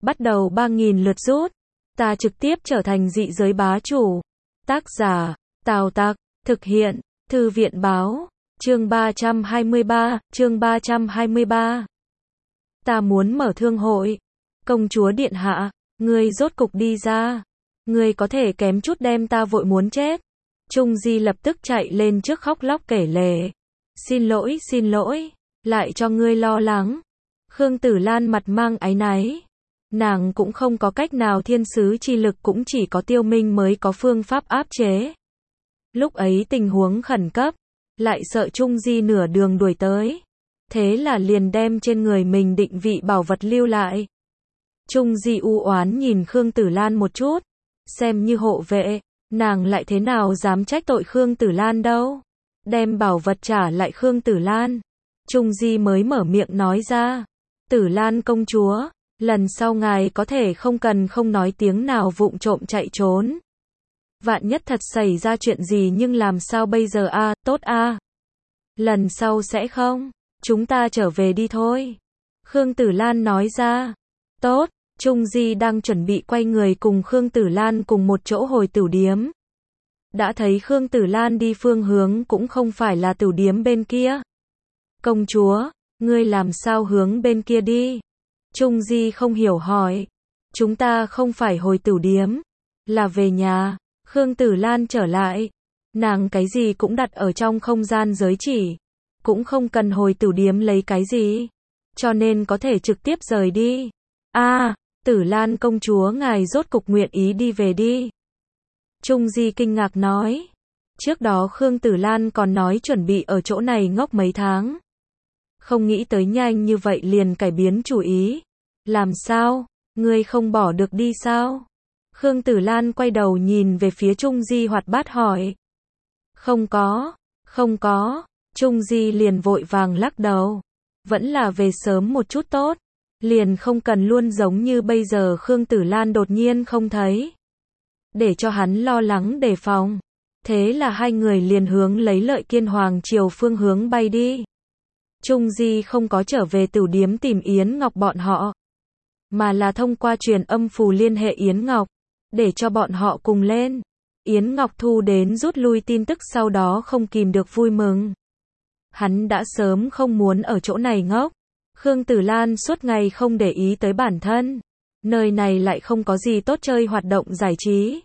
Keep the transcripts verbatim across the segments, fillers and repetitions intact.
bắt đầu ba nghìn lượt rút. Ta trực tiếp trở thành dị giới bá chủ. Tác giả, Tào Tặc, thực hiện, Thư viện báo, chương ba trăm hai mươi ba, chương ba trăm hai mươi ba. Ta muốn mở thương hội. Công chúa điện hạ, ngươi rốt cục đi ra. Ngươi có thể kém chút đem ta vội muốn chết. Trung Di lập tức chạy lên trước khóc lóc kể lể. Xin lỗi, xin lỗi, lại cho ngươi lo lắng. Khương Tử Lan mặt mang áy náy. Nàng cũng không có cách nào, thiên sứ chi lực cũng chỉ có Tiêu Minh mới có phương pháp áp chế. Lúc ấy tình huống khẩn cấp, lại sợ Trung Di nửa đường đuổi tới. Thế là liền đem trên người mình định vị bảo vật lưu lại. Trung Di u oán nhìn Khương Tử Lan một chút. Xem như hộ vệ, nàng lại thế nào dám trách tội Khương Tử Lan đâu. Đem bảo vật trả lại Khương Tử Lan. Trung Di mới mở miệng nói ra. Tử Lan công chúa, lần sau ngài có thể không cần không nói tiếng nào vụng trộm chạy trốn. Vạn nhất thật xảy ra chuyện gì nhưng làm sao bây giờ a, à, tốt a. À. Lần sau sẽ không, chúng ta trở về đi thôi. Khương Tử Lan nói ra. Tốt, Trung Di đang chuẩn bị quay người cùng Khương Tử Lan cùng một chỗ hồi tửu điếm. Đã thấy Khương Tử Lan đi phương hướng cũng không phải là tửu điếm bên kia. Công chúa, ngươi làm sao hướng bên kia đi? Trung Di không hiểu hỏi. Chúng ta không phải hồi tửu điếm, là về nhà. Khương Tử Lan trở lại. Nàng cái gì cũng đặt ở trong không gian giới chỉ. Cũng không cần hồi tửu điếm lấy cái gì. Cho nên có thể trực tiếp rời đi. a à, Tử Lan công chúa ngài rốt cục nguyện ý đi về đi. Trung Di kinh ngạc nói. Trước đó Khương Tử Lan còn nói chuẩn bị ở chỗ này ngốc mấy tháng. Không nghĩ tới nhanh như vậy liền cải biến chủ ý. Làm sao? Ngươi không bỏ được đi sao? Khương Tử Lan quay đầu nhìn về phía Trung Di hoạt bát hỏi. Không có, không có. Trung Di liền vội vàng lắc đầu. Vẫn là về sớm một chút tốt. Liền không cần luôn giống như bây giờ Khương Tử Lan đột nhiên không thấy. Để cho hắn lo lắng đề phòng. Thế là hai người liền hướng lấy Lợi Kiên Hoàng triều phương hướng bay đi. Trung Di không có trở về tửu điếm tìm Yến Ngọc bọn họ. Mà là thông qua truyền âm phù liên hệ Yến Ngọc. Để cho bọn họ cùng lên. Yến Ngọc thu đến rút lui tin tức sau đó không kìm được vui mừng. Hắn đã sớm không muốn ở chỗ này ngốc. Khương Tử Lan suốt ngày không để ý tới bản thân. Nơi này lại không có gì tốt chơi hoạt động giải trí.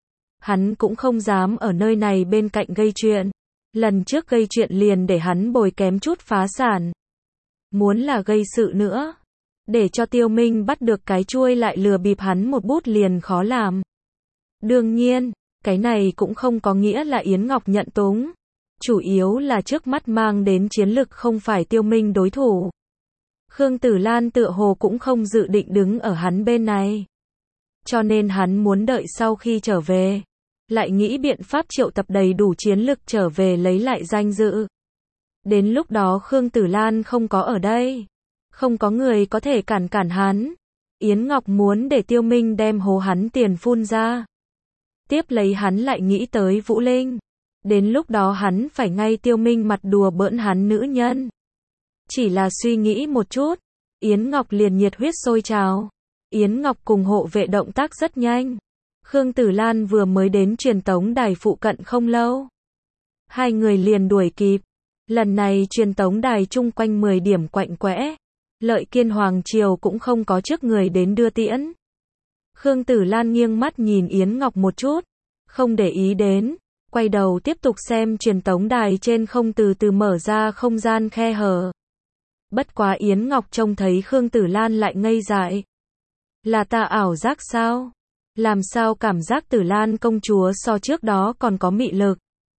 Hắn cũng không dám ở nơi này bên cạnh gây chuyện. Lần trước gây chuyện liền để hắn bồi kém chút phá sản. Muốn là gây sự nữa. Để cho Tiêu Minh bắt được cái chuôi lại lừa bịp hắn một bút liền khó làm. Đương nhiên, cái này cũng không có nghĩa là Yến Ngọc nhận túng. Chủ yếu là trước mắt mang đến chiến lực không phải Tiêu Minh đối thủ. Khương Tử Lan tựa hồ cũng không dự định đứng ở hắn bên này. Cho nên hắn muốn đợi sau khi trở về. Lại nghĩ biện pháp triệu tập đầy đủ chiến lực trở về lấy lại danh dự. Đến lúc đó Khương Tử Lan không có ở đây. Không có người có thể cản cản hắn. Yến Ngọc muốn để Tiêu Minh đem hố hắn tiền phun ra. Tiếp lấy hắn lại nghĩ tới Vũ Linh. Đến lúc đó hắn phải ngay Tiêu Minh mặt đùa bỡn hắn nữ nhân. Chỉ là suy nghĩ một chút. Yến Ngọc liền nhiệt huyết sôi trào. Yến Ngọc cùng hộ vệ động tác rất nhanh. Khương Tử Lan vừa mới đến truyền tống đài phụ cận không lâu. Hai người liền đuổi kịp. Lần này truyền tống đài chung quanh mười điểm quạnh quẽ. Lợi Kiên Hoàng triều cũng không có trước người đến đưa tiễn. Khương Tử Lan nghiêng mắt nhìn Yến Ngọc một chút. Không để ý đến. Quay đầu tiếp tục xem truyền tống đài trên không từ từ mở ra không gian khe hở. Bất quá Yến Ngọc trông thấy Khương Tử Lan lại ngây dại. Là ta ảo giác sao? Làm sao cảm giác Tử Lan công chúa so trước đó còn có mị lực?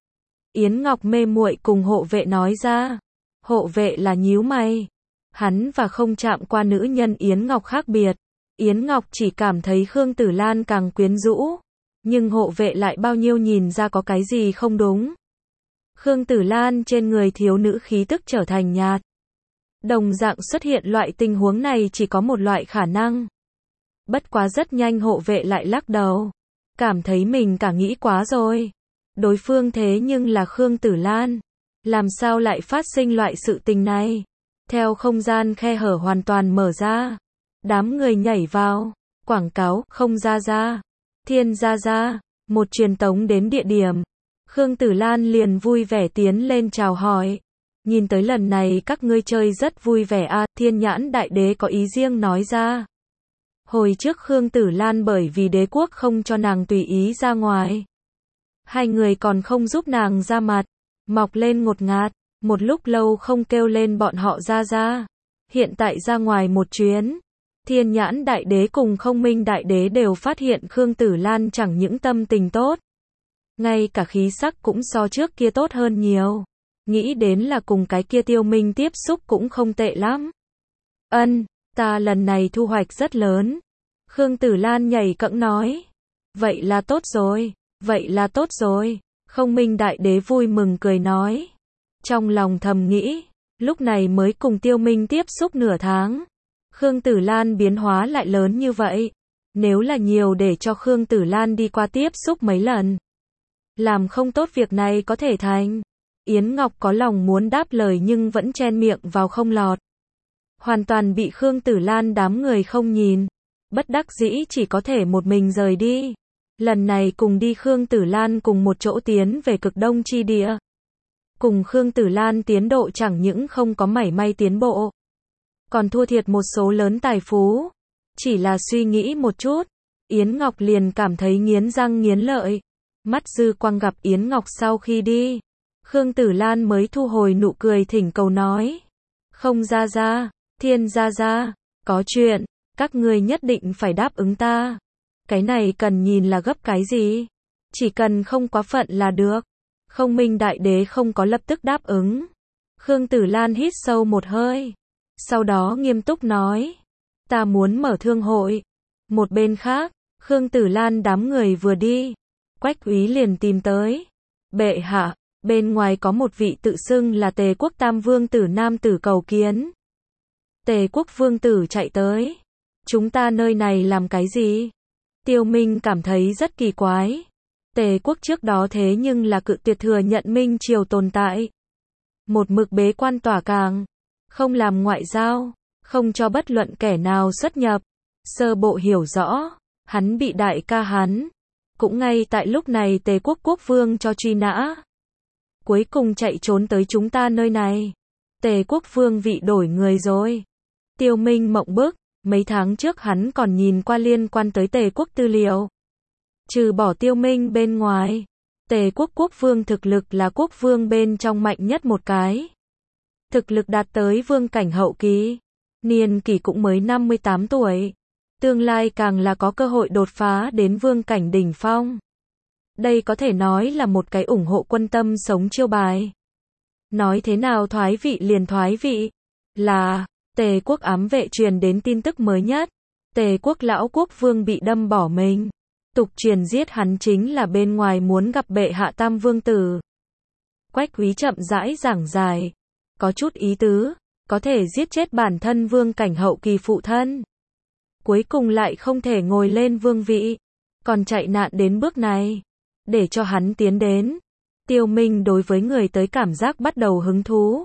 Yến Ngọc mê muội cùng hộ vệ nói ra. Hộ vệ là nhíu mày. Hắn và không chạm qua nữ nhân Yến Ngọc khác biệt. Yến Ngọc chỉ cảm thấy Khương Tử Lan càng quyến rũ. Nhưng hộ vệ lại bao nhiêu nhìn ra có cái gì không đúng. Khương Tử Lan trên người thiếu nữ khí tức trở thành nhạt. Đồng dạng xuất hiện loại tình huống này chỉ có một loại khả năng. Bất quá rất nhanh hộ vệ lại lắc đầu. Cảm thấy mình cả nghĩ quá rồi. Đối phương thế nhưng là Khương Tử Lan. Làm sao lại phát sinh loại sự tình này? Theo không gian khe hở hoàn toàn mở ra. Đám người nhảy vào. Quảng cáo, không ra ra. Thiên ra ra. Một truyền tống đến địa điểm. Khương Tử Lan liền vui vẻ tiến lên chào hỏi. Nhìn tới lần này các ngươi chơi rất vui vẻ a, Thiên Nhãn Đại Đế có ý riêng nói ra. Hồi trước Khương Tử Lan bởi vì đế quốc không cho nàng tùy ý ra ngoài. Hai người còn không giúp nàng ra mặt. Mọc lên ngột ngạt. Một lúc lâu không kêu lên bọn họ ra ra. Hiện tại ra ngoài một chuyến. Thiên Nhãn Đại Đế cùng Không Minh Đại Đế đều phát hiện Khương Tử Lan chẳng những tâm tình tốt. Ngay cả khí sắc cũng so trước kia tốt hơn nhiều. Nghĩ đến là cùng cái kia Tiêu Minh tiếp xúc cũng không tệ lắm. Ân, ta lần này thu hoạch rất lớn. Khương Tử Lan nhảy cẫng nói. Vậy là tốt rồi, vậy là tốt rồi. Không Minh Đại Đế vui mừng cười nói. Trong lòng thầm nghĩ, lúc này mới cùng Tiêu Minh tiếp xúc nửa tháng. Khương Tử Lan biến hóa lại lớn như vậy. Nếu là nhiều để cho Khương Tử Lan đi qua tiếp xúc mấy lần. Làm không tốt việc này có thể thành. Yến Ngọc có lòng muốn đáp lời nhưng vẫn chen miệng vào không lọt. Hoàn toàn bị Khương Tử Lan đám người không nhìn. Bất đắc dĩ chỉ có thể một mình rời đi. Lần này cùng đi Khương Tử Lan cùng một chỗ tiến về cực đông chi địa. Cùng Khương Tử Lan tiến độ chẳng những không có mảy may tiến bộ. Còn thua thiệt một số lớn tài phú. Chỉ là suy nghĩ một chút. Yến Ngọc liền cảm thấy nghiến răng nghiến lợi. Mắt dư quang gặp Yến Ngọc sau khi đi. Khương Tử Lan mới thu hồi nụ cười thỉnh cầu nói. Không ra ra, Thiên ra ra, có chuyện, các ngươi nhất định phải đáp ứng ta. Cái này cần nhìn là gấp cái gì? Chỉ cần không quá phận là được. Không Minh Đại Đế không có lập tức đáp ứng. Khương Tử Lan hít sâu một hơi. Sau đó nghiêm túc nói. Ta muốn mở thương hội. Một bên khác, Khương Tử Lan đám người vừa đi. Quách Úy liền tìm tới. Bệ hạ, bên ngoài có một vị tự xưng là Tề Quốc Tam Vương tử nam tử cầu kiến. Tề Quốc Vương tử chạy tới. Chúng ta nơi này làm cái gì? Tiêu Minh cảm thấy rất kỳ quái. Tề Quốc trước đó thế nhưng là cự tuyệt thừa nhận Minh Triều tồn tại. Một mực bế quan tỏa càng. Không làm ngoại giao. Không cho bất luận kẻ nào xuất nhập. Sơ bộ hiểu rõ. Hắn bị đại ca hắn. Cũng ngay tại lúc này Tề Quốc Quốc Vương cho truy nã. Cuối cùng chạy trốn tới chúng ta nơi này. Tề Quốc Vương vị đổi người rồi. Tiêu Minh mộng bức. Mấy tháng trước hắn còn nhìn qua liên quan tới Tề Quốc tư liệu. Trừ bỏ Tiêu Minh bên ngoài. Tề Quốc Quốc Vương thực lực là Quốc Vương bên trong mạnh nhất một cái. Thực lực đạt tới vương cảnh hậu kỳ. Niên kỷ cũng mới năm mươi tám tuổi. Tương lai càng là có cơ hội đột phá đến vương cảnh đỉnh phong. Đây có thể nói là một cái ủng hộ quân tâm sống chiêu bài. Nói thế nào thoái vị liền thoái vị. Là, Tề Quốc ám vệ truyền đến tin tức mới nhất. Tề Quốc lão quốc vương bị đâm bỏ mình. Tục truyền giết hắn chính là bên ngoài muốn gặp bệ hạ Tam Vương tử. Quách Úy chậm rãi giảng dài. Có chút ý tứ, có thể giết chết bản thân vương cảnh hậu kỳ phụ thân. Cuối cùng lại không thể ngồi lên vương vị. Còn chạy nạn đến bước này. Để cho hắn tiến đến. Tiêu Minh đối với người tới cảm giác bắt đầu hứng thú.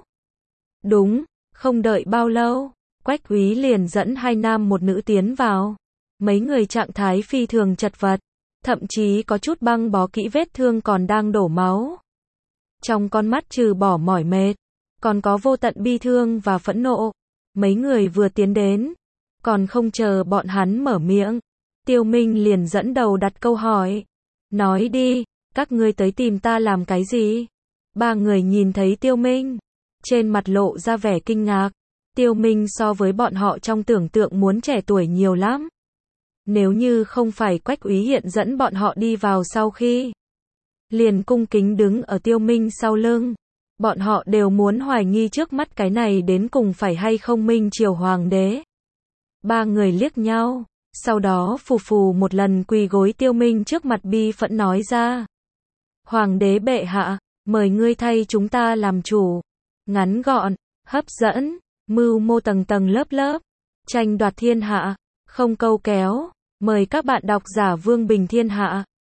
Đúng, không đợi bao lâu. Quách Úy liền dẫn hai nam một nữ tiến vào. Mấy người trạng thái phi thường chật vật. Thậm chí có chút băng bó kỹ vết thương còn đang đổ máu. Trong con mắt trừ bỏ mỏi mệt. Còn có vô tận bi thương và phẫn nộ. Mấy người vừa tiến đến. Còn không chờ bọn hắn mở miệng. Tiêu Minh liền dẫn đầu đặt câu hỏi. Nói đi, các ngươi tới tìm ta làm cái gì? Ba người nhìn thấy Tiêu Minh. Trên mặt lộ ra vẻ kinh ngạc. Tiêu Minh so với bọn họ trong tưởng tượng muốn trẻ tuổi nhiều lắm. Nếu như không phải Quách Úy hiện dẫn bọn họ đi vào sau khi. Liền cung kính đứng ở Tiêu Minh sau lưng. Bọn họ đều muốn hoài nghi trước mắt cái này đến cùng phải hay không Minh Triều Hoàng đế. Ba người liếc nhau. Sau đó phù phù một lần quỳ gối Tiêu Minh trước mặt bi phẫn nói ra. Hoàng đế bệ hạ, mời ngươi thay chúng ta làm chủ. Ngắn gọn, hấp dẫn, mưu mô tầng tầng lớp lớp. Tranh đoạt thiên hạ, không câu kéo. Mời các bạn đọc giả Vương Bình Thiên Hạ.